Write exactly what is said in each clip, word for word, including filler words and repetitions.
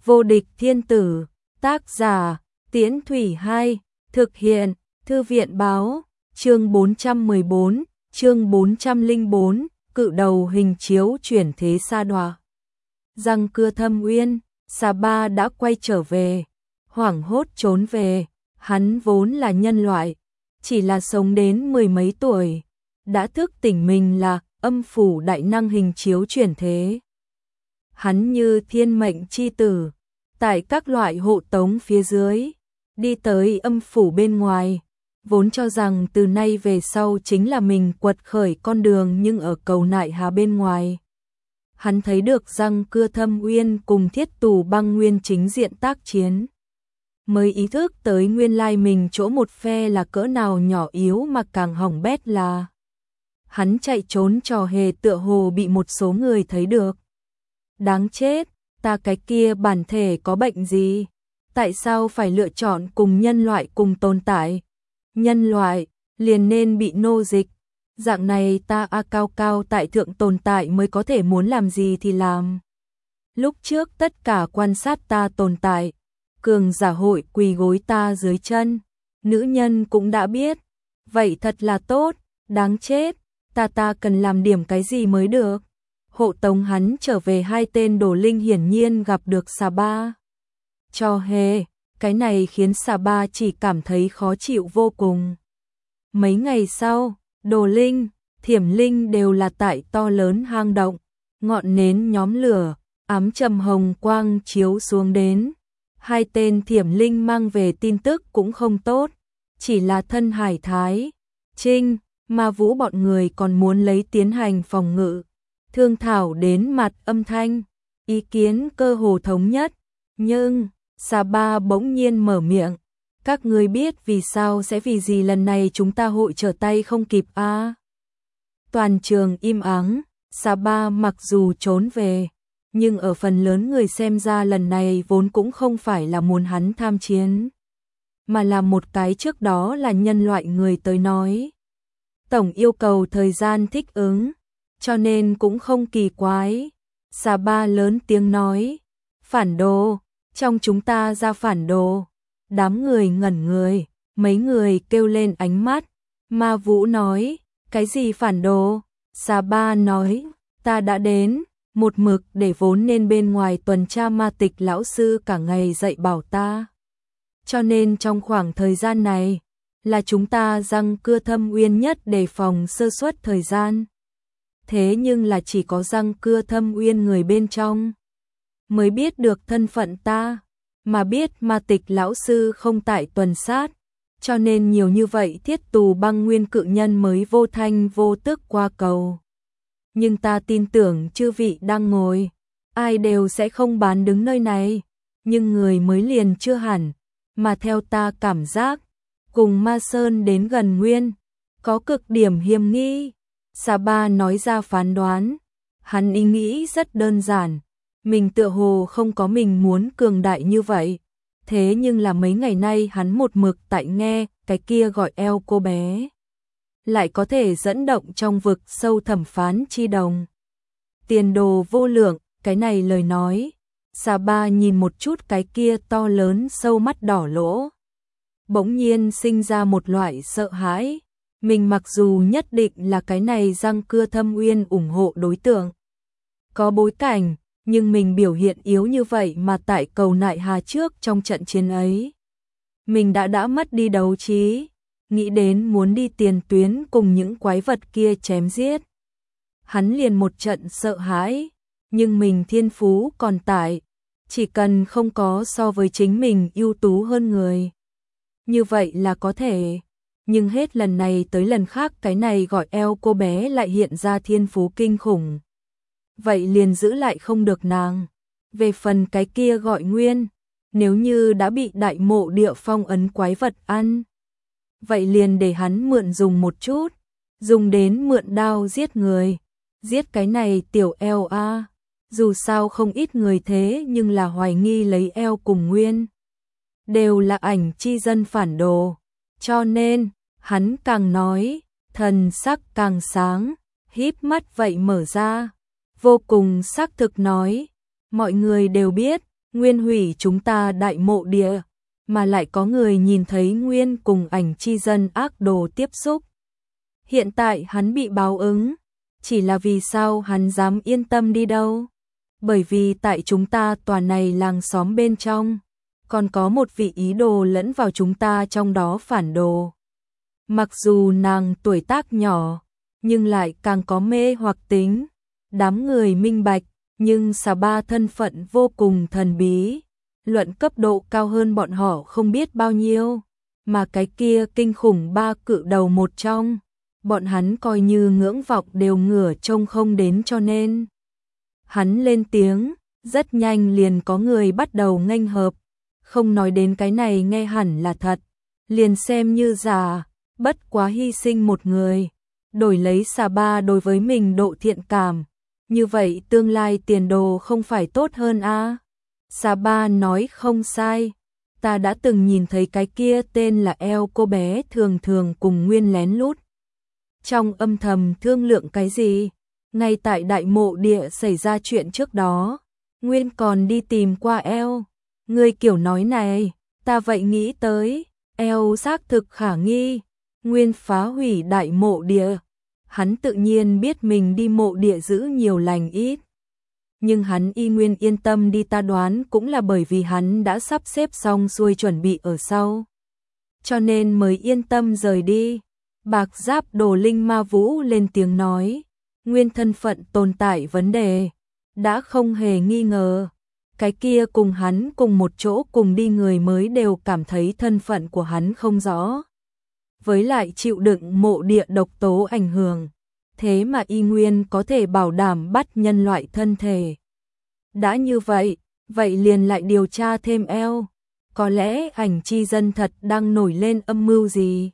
Vô địch thiên tử, tác giả, Tiễn Thủy Hai, thực hiện, Thư viện báo, chương bốn trăm mười bốn, chương bốn trăm lẻ bốn, cự đầu hình chiếu chuyển thế sa đọa. Răng Cưa Thâm Uyên, Sa Ba đã quay trở về, hoảng hốt trốn về, hắn vốn là nhân loại, chỉ là sống đến mười mấy tuổi, đã thức tỉnh mình là âm phủ đại năng hình chiếu chuyển thế. Hắn như thiên mệnh chi tử, tại các loại hộ tống phía dưới, đi tới âm phủ bên ngoài, vốn cho rằng từ nay về sau chính là mình quật khởi con đường, nhưng ở cầu nại hà bên ngoài. Hắn thấy được Răng Cưa Thâm Uyên cùng Thiết Tù Băng Nguyên chính diện tác chiến. Mới ý thức tới nguyên lai mình chỗ một phe là cỡ nào nhỏ yếu, mà càng hỏng bét là hắn chạy trốn trò hề tựa hồ bị một số người thấy được. Đáng chết, ta cái kia bản thể có bệnh gì? Tại sao phải lựa chọn cùng nhân loại cùng tồn tại? Nhân loại liền nên bị nô dịch. Dạng này ta a cao cao tại thượng tồn tại mới có thể muốn làm gì thì làm. Lúc trước tất cả quan sát ta tồn tại, cường giả hội quỳ gối ta dưới chân, nữ nhân cũng đã biết. Vậy thật là tốt, đáng chết, ta ta cần làm điểm cái gì mới được. Hộ tống hắn trở về hai tên đồ linh hiển nhiên gặp được Sa Ba. Cho hề, cái này khiến Sa Ba chỉ cảm thấy khó chịu vô cùng. Mấy ngày sau, đồ linh, thiểm linh đều là tại to lớn hang động, ngọn nến nhóm lửa, ám trầm hồng quang chiếu xuống đến. Hai tên thiểm linh mang về tin tức cũng không tốt, chỉ là thân Hải Thái, Trinh, Ma Vũ bọn người còn muốn lấy tiến hành phòng ngự, thương thảo đến mặt âm thanh, ý kiến cơ hồ thống nhất, nhưng Sa Ba bỗng nhiên mở miệng, các ngươi biết vì sao sẽ vì gì lần này chúng ta hội trở tay không kịp a? À? Toàn trường im ắng, Sa Ba mặc dù trốn về, nhưng ở phần lớn người xem ra lần này vốn cũng không phải là muốn hắn tham chiến, mà là một cái trước đó là nhân loại người tới nói. Tổng yêu cầu thời gian thích ứng, cho nên cũng không kỳ quái. Sa Ba lớn tiếng nói, phản đồ, trong chúng ta ra phản đồ. Đám người ngẩn người, mấy người kêu lên ánh mắt. Ma Vũ nói, cái gì phản đồ? Sa Ba nói, ta đã đến, một mực để vốn nên bên ngoài tuần tra ma tịch lão sư cả ngày dạy bảo ta. Cho nên trong khoảng thời gian này, là chúng ta Răng Cưa Thâm Uyên nhất đề phòng sơ suất thời gian. Thế nhưng là chỉ có Răng Cưa Thâm Uyên người bên trong mới biết được thân phận ta, mà biết ma tịch lão sư không tại tuần sát, cho nên nhiều như vậy Thiết Tù Băng Nguyên cự nhân mới vô thanh vô tức qua cầu. Nhưng ta tin tưởng chư vị đang ngồi, ai đều sẽ không bán đứng nơi này, nhưng người mới liền chưa hẳn, mà theo ta cảm giác, cùng Ma Sơn đến gần nguyên, có cực điểm hiểm nghi. Sa Ba nói ra phán đoán, hắn ý nghĩ rất đơn giản, mình tựa hồ không có mình muốn cường đại như vậy, thế nhưng là mấy ngày nay hắn một mực tại nghe cái kia gọi eo cô bé, lại có thể dẫn động trong vực sâu thẩm phán chi đồng. Tiền đồ vô lượng, cái này lời nói, Sa Ba nhìn một chút cái kia to lớn sâu mắt đỏ lỗ, bỗng nhiên sinh ra một loại sợ hãi. Mình mặc dù nhất định là cái này Răng Cưa Thâm Uyên ủng hộ đối tượng, có bối cảnh, nhưng mình biểu hiện yếu như vậy mà tại cầu nại hà trước trong trận chiến ấy, mình đã đã mất đi đấu trí, nghĩ đến muốn đi tiền tuyến cùng những quái vật kia chém giết. Hắn liền một trận sợ hãi, nhưng mình thiên phú còn tại, chỉ cần không có so với chính mình ưu tú hơn người, như vậy là có thể. Nhưng hết lần này tới lần khác cái này gọi eo cô bé lại hiện ra thiên phú kinh khủng. Vậy liền giữ lại không được nàng. Về phần cái kia gọi nguyên, nếu như đã bị đại mộ địa phong ấn quái vật ăn, vậy liền để hắn mượn dùng một chút, dùng đến mượn đao giết người, giết cái này tiểu eo a. Dù sao không ít người thế nhưng là hoài nghi lấy eo cùng nguyên, đều là ảnh chi dân phản đồ. Cho nên, hắn càng nói, thần sắc càng sáng, híp mắt vậy mở ra, vô cùng xác thực nói, mọi người đều biết, Nguyên hủy chúng ta đại mộ địa, mà lại có người nhìn thấy Nguyên cùng ảnh chi dân ác đồ tiếp xúc. Hiện tại hắn bị báo ứng, chỉ là vì sao hắn dám yên tâm đi đâu? Bởi vì tại chúng ta tòa này làng xóm bên trong, còn có một vị ý đồ lẫn vào chúng ta trong đó phản đồ. Mặc dù nàng tuổi tác nhỏ, nhưng lại càng có mê hoặc tính. Đám người minh bạch, nhưng Xà Ba thân phận vô cùng thần bí, luận cấp độ cao hơn bọn họ không biết bao nhiêu, mà cái kia kinh khủng ba cự đầu một trong, bọn hắn coi như ngưỡng vọng đều ngửa trông không đến, cho nên hắn lên tiếng, rất nhanh liền có người bắt đầu nghênh hợp, không nói đến cái này nghe hẳn là thật, liền xem như giả, bất quá hy sinh một người, đổi lấy Xà Ba đối với mình độ thiện cảm, như vậy tương lai tiền đồ không phải tốt hơn a? À? Xà Ba nói không sai, ta đã từng nhìn thấy cái kia tên là eo cô bé thường thường cùng Nguyên lén lút. Trong âm thầm thương lượng cái gì? Ngay tại đại mộ địa xảy ra chuyện trước đó, Nguyên còn đi tìm qua eo. Người kiểu nói này, ta vậy nghĩ tới, eo xác thực khả nghi. Nguyên phá hủy đại mộ địa. Hắn tự nhiên biết mình đi mộ địa giữ nhiều lành ít. Nhưng hắn y nguyên yên tâm đi, ta đoán cũng là bởi vì hắn đã sắp xếp xong xuôi chuẩn bị ở sau. Cho nên mới yên tâm rời đi. Bạc Giáp Đồ Linh Ma Vũ lên tiếng nói, Nguyên thân phận tồn tại vấn đề, đã không hề nghi ngờ. Cái kia cùng hắn cùng một chỗ cùng đi người mới đều cảm thấy thân phận của hắn không rõ. Với lại chịu đựng mộ địa độc tố ảnh hưởng, thế mà y nguyên có thể bảo đảm bắt nhân loại thân thể. Đã như vậy, vậy liền lại điều tra thêm eo, có lẽ ảnh chi dân thật đang nổi lên âm mưu gì.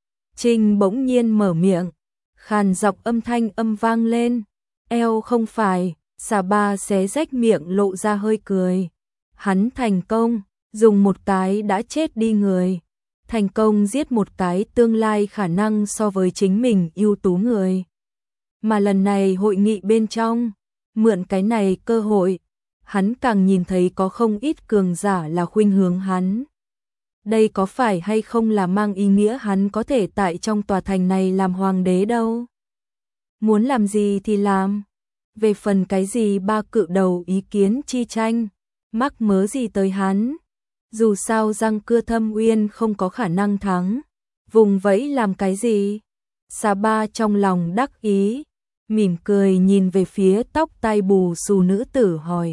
Trinh bỗng nhiên mở miệng, khàn giọng âm thanh âm vang lên, eo không phải. Xà Ba xé rách miệng lộ ra hơi cười. Hắn thành công, dùng một cái đã chết đi người, thành công giết một cái tương lai khả năng so với chính mình ưu tú người. Mà lần này hội nghị bên trong, mượn cái này cơ hội, hắn càng nhìn thấy có không ít cường giả là khuynh hướng hắn. Đây có phải hay không là mang ý nghĩa hắn có thể tại trong tòa thành này làm hoàng đế đâu? Muốn làm gì thì làm. Về phần cái gì ba cự đầu ý kiến chi tranh, mắc mớ gì tới hắn. Dù sao răng cưa Thâm Uyên không có khả năng thắng, vùng vẫy làm cái gì? Xà Ba trong lòng đắc ý, mỉm cười nhìn về phía tóc tai bù xù nữ tử hỏi.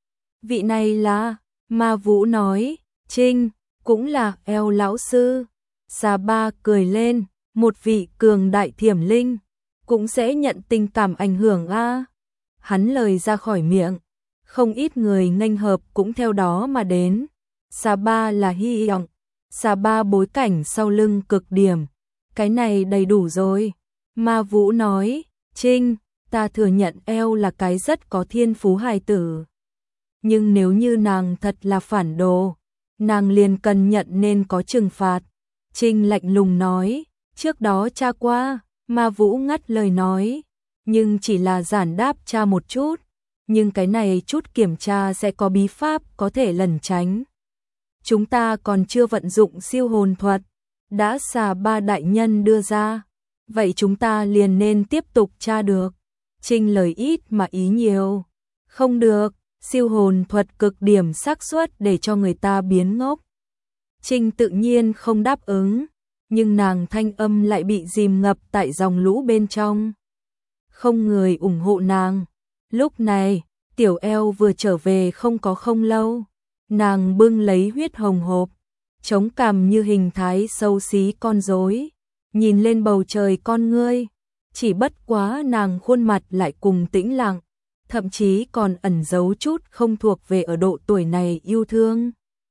Vị này là, Ma Vũ nói, Trinh, cũng là eo lão sư. Xà Ba cười lên, một vị cường đại thiểm linh, cũng sẽ nhận tình cảm ảnh hưởng a. À? Hắn lời ra khỏi miệng, không ít người nghênh hợp cũng theo đó mà đến. Xà Ba là hy vọng, Xà Ba bối cảnh sau lưng cực điểm, cái này đầy đủ rồi. Ma Vũ nói, Trinh, ta thừa nhận eo là cái rất có thiên phú hài tử. Nhưng nếu như nàng thật là phản đồ, nàng liền cần nhận nên có trừng phạt. Trinh lạnh lùng nói, trước đó tra qua. Ma Vũ ngắt lời nói, nhưng chỉ là giản đáp tra một chút, nhưng cái này chút kiểm tra sẽ có bí pháp có thể lẩn tránh. Chúng ta còn chưa vận dụng siêu hồn thuật, đã Xà Ba đại nhân đưa ra, vậy chúng ta liền nên tiếp tục tra được. Trinh lời ít mà ý nhiều, không được, siêu hồn thuật cực điểm xác suất để cho người ta biến ngốc. Trinh tự nhiên không đáp ứng, nhưng nàng thanh âm lại bị dìm ngập tại dòng lũ bên trong. Không người ủng hộ nàng. Lúc này, tiểu eo vừa trở về không có không lâu. Nàng bưng lấy huyết hồng hộp, chống cằm như hình thái xấu xí con rối, nhìn lên bầu trời con ngươi. Chỉ bất quá nàng khuôn mặt lại cùng tĩnh lặng, thậm chí còn ẩn giấu chút không thuộc về ở độ tuổi này yêu thương.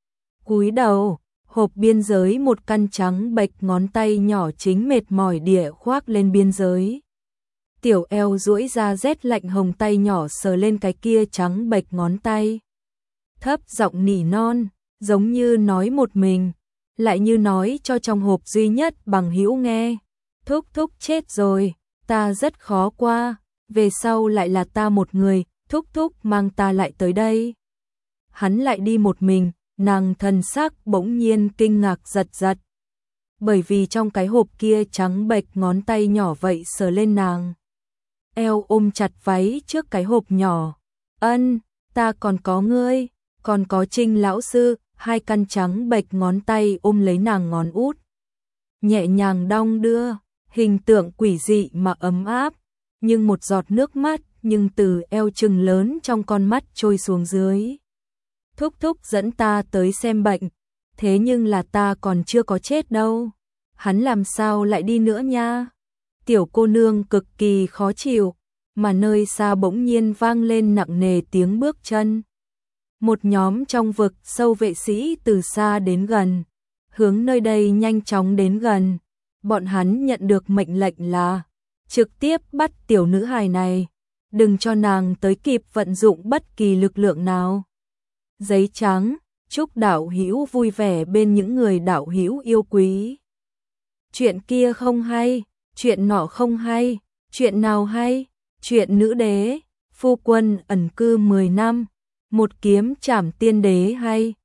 Cúi đầu, hộp biên giới một căn trắng bệch ngón tay nhỏ chính mệt mỏi địa khoác lên biên giới. Tiểu eo duỗi ra rét lạnh hồng tay nhỏ sờ lên cái kia trắng bệch ngón tay. Thấp giọng nỉ non, giống như nói một mình, lại như nói cho trong hộp duy nhất bằng hữu nghe. Thúc thúc chết rồi, ta rất khó qua, về sau lại là ta một người, thúc thúc mang ta lại tới đây. hắn lại đi một mình, nàng thần sắc bỗng nhiên kinh ngạc giật giật. Bởi vì trong cái hộp kia trắng bệch ngón tay nhỏ vậy sờ lên nàng eo ôm chặt váy trước cái hộp nhỏ. Ân, ta còn có ngươi, còn có Trinh lão sư, hai căn trắng bệch ngón tay ôm lấy nàng ngón út. Nhẹ nhàng đong đưa, hình tượng quỷ dị mà ấm áp, nhưng một giọt nước mắt nhưng từ eo trừng lớn trong con mắt trôi xuống dưới. Thúc thúc dẫn ta tới xem bệnh, thế nhưng là ta còn chưa có chết đâu. Hắn làm sao lại đi nữa nha? Tiểu cô nương cực kỳ khó chịu, mà nơi xa bỗng nhiên vang lên nặng nề tiếng bước chân. Một nhóm trong vực sâu vệ sĩ từ xa đến gần, hướng nơi đây nhanh chóng đến gần. Bọn hắn nhận được mệnh lệnh là trực tiếp bắt tiểu nữ hài này, đừng cho nàng tới kịp vận dụng bất kỳ lực lượng nào. Giấy trắng, chúc đạo hữu vui vẻ bên những người đạo hữu yêu quý. Chuyện kia không hay, chuyện nọ không hay, chuyện nào hay? Chuyện nữ đế, phu quân ẩn cư mười năm, một kiếm trảm tiên đế hay.